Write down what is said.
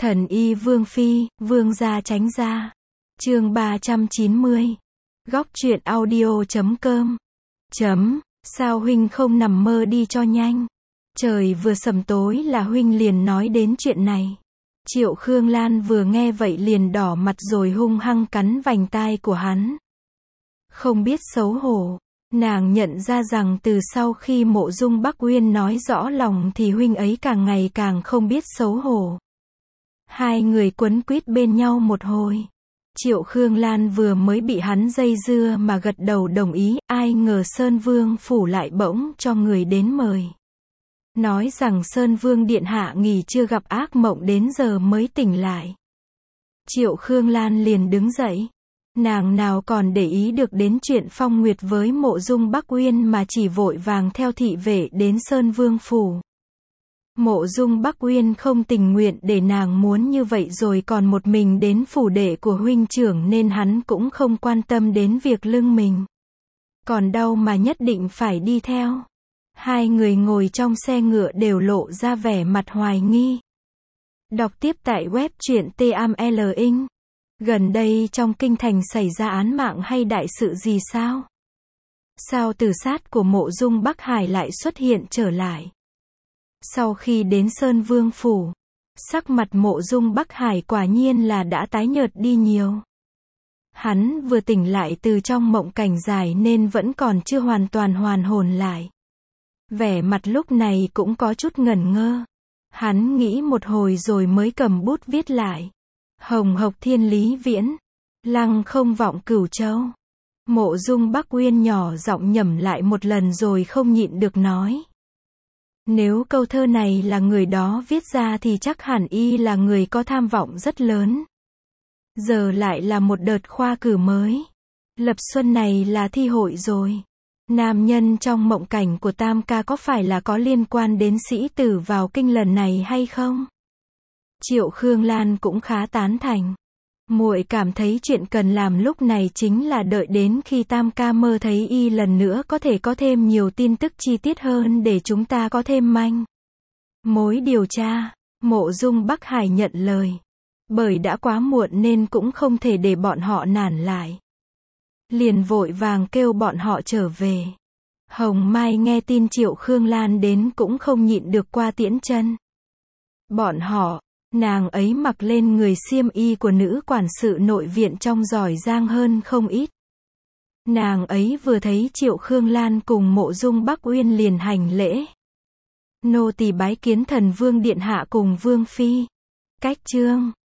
Thần y Vương Phi, Vương gia tránh ra. Chương 390. Góc truyện audio.com. Sao huynh không nằm mơ đi cho nhanh. Trời vừa sầm tối là huynh liền nói đến chuyện này. Triệu Khương Lan vừa nghe vậy liền đỏ mặt rồi hung hăng cắn vành tai của hắn. Không biết xấu hổ. Nàng nhận ra rằng từ sau khi Mộ Dung Bắc Uyên nói rõ lòng thì huynh ấy càng ngày càng không biết xấu hổ. Hai người quấn quýt bên nhau một hồi. Triệu Khương Lan vừa mới bị hắn dây dưa mà gật đầu đồng ý, ai ngờ Sơn Vương phủ lại bỗng cho người đến mời. Nói rằng Sơn Vương điện hạ nghỉ chưa gặp ác mộng đến giờ mới tỉnh lại. Triệu Khương Lan liền đứng dậy. Nàng nào còn để ý được đến chuyện phong nguyệt với Mộ Dung Bắc Uyên mà chỉ vội vàng theo thị vệ đến Sơn Vương phủ. Mộ Dung Bắc Uyên không tình nguyện để nàng muốn như vậy rồi còn một mình đến phủ đệ của huynh trưởng nên hắn cũng không quan tâm đến việc lưng mình. Còn đâu mà nhất định phải đi theo. Hai người ngồi trong xe ngựa đều lộ ra vẻ mặt hoài nghi. Đọc tiếp tại web truyện TAML. Gần đây trong kinh thành xảy ra án mạng hay đại sự gì sao? Sao tử sát của Mộ Dung Bắc Hải lại xuất hiện trở lại? Sau khi đến Sơn Vương phủ, sắc mặt Mộ Dung Bắc Hải quả nhiên là đã tái nhợt đi nhiều. Hắn vừa tỉnh lại từ trong mộng cảnh dài nên vẫn còn chưa hoàn toàn hoàn hồn lại. Vẻ mặt lúc này cũng có chút ngẩn ngơ. Hắn nghĩ một hồi rồi mới cầm bút viết lại. Hồng hộc thiên lý viễn, lăng không vọng cửu châu. Mộ Dung Bắc Uyên nhỏ giọng nhẩm lại một lần rồi không nhịn được nói. Nếu câu thơ này là người đó viết ra thì chắc hẳn y là người có tham vọng rất lớn. Giờ lại là một đợt khoa cử mới. Lập xuân này là thi hội rồi. Nam nhân trong mộng cảnh của Tam ca có phải là có liên quan đến sĩ tử vào kinh lần này hay không? Triệu Khương Lan cũng khá tán thành. Muội cảm thấy chuyện cần làm lúc này chính là đợi đến khi Tam ca mơ thấy y lần nữa có thể có thêm nhiều tin tức chi tiết hơn để chúng ta có thêm manh mối điều tra. Mộ Dung Bắc Hải nhận lời. Bởi đã quá muộn nên cũng không thể để bọn họ nản lại. Liền vội vàng kêu bọn họ trở về. Hồng Mai nghe tin Triệu Khương Lan đến cũng không nhịn được qua tiễn chân. Bọn họ, nàng ấy mặc lên người xiêm y của nữ quản sự nội viện trông giỏi giang hơn không ít. Nàng ấy vừa thấy Triệu Khương Lan cùng Mộ Dung Bắc Uyên liền hành lễ. Nô tỳ bái kiến thần vương điện hạ cùng vương phi. Cách chương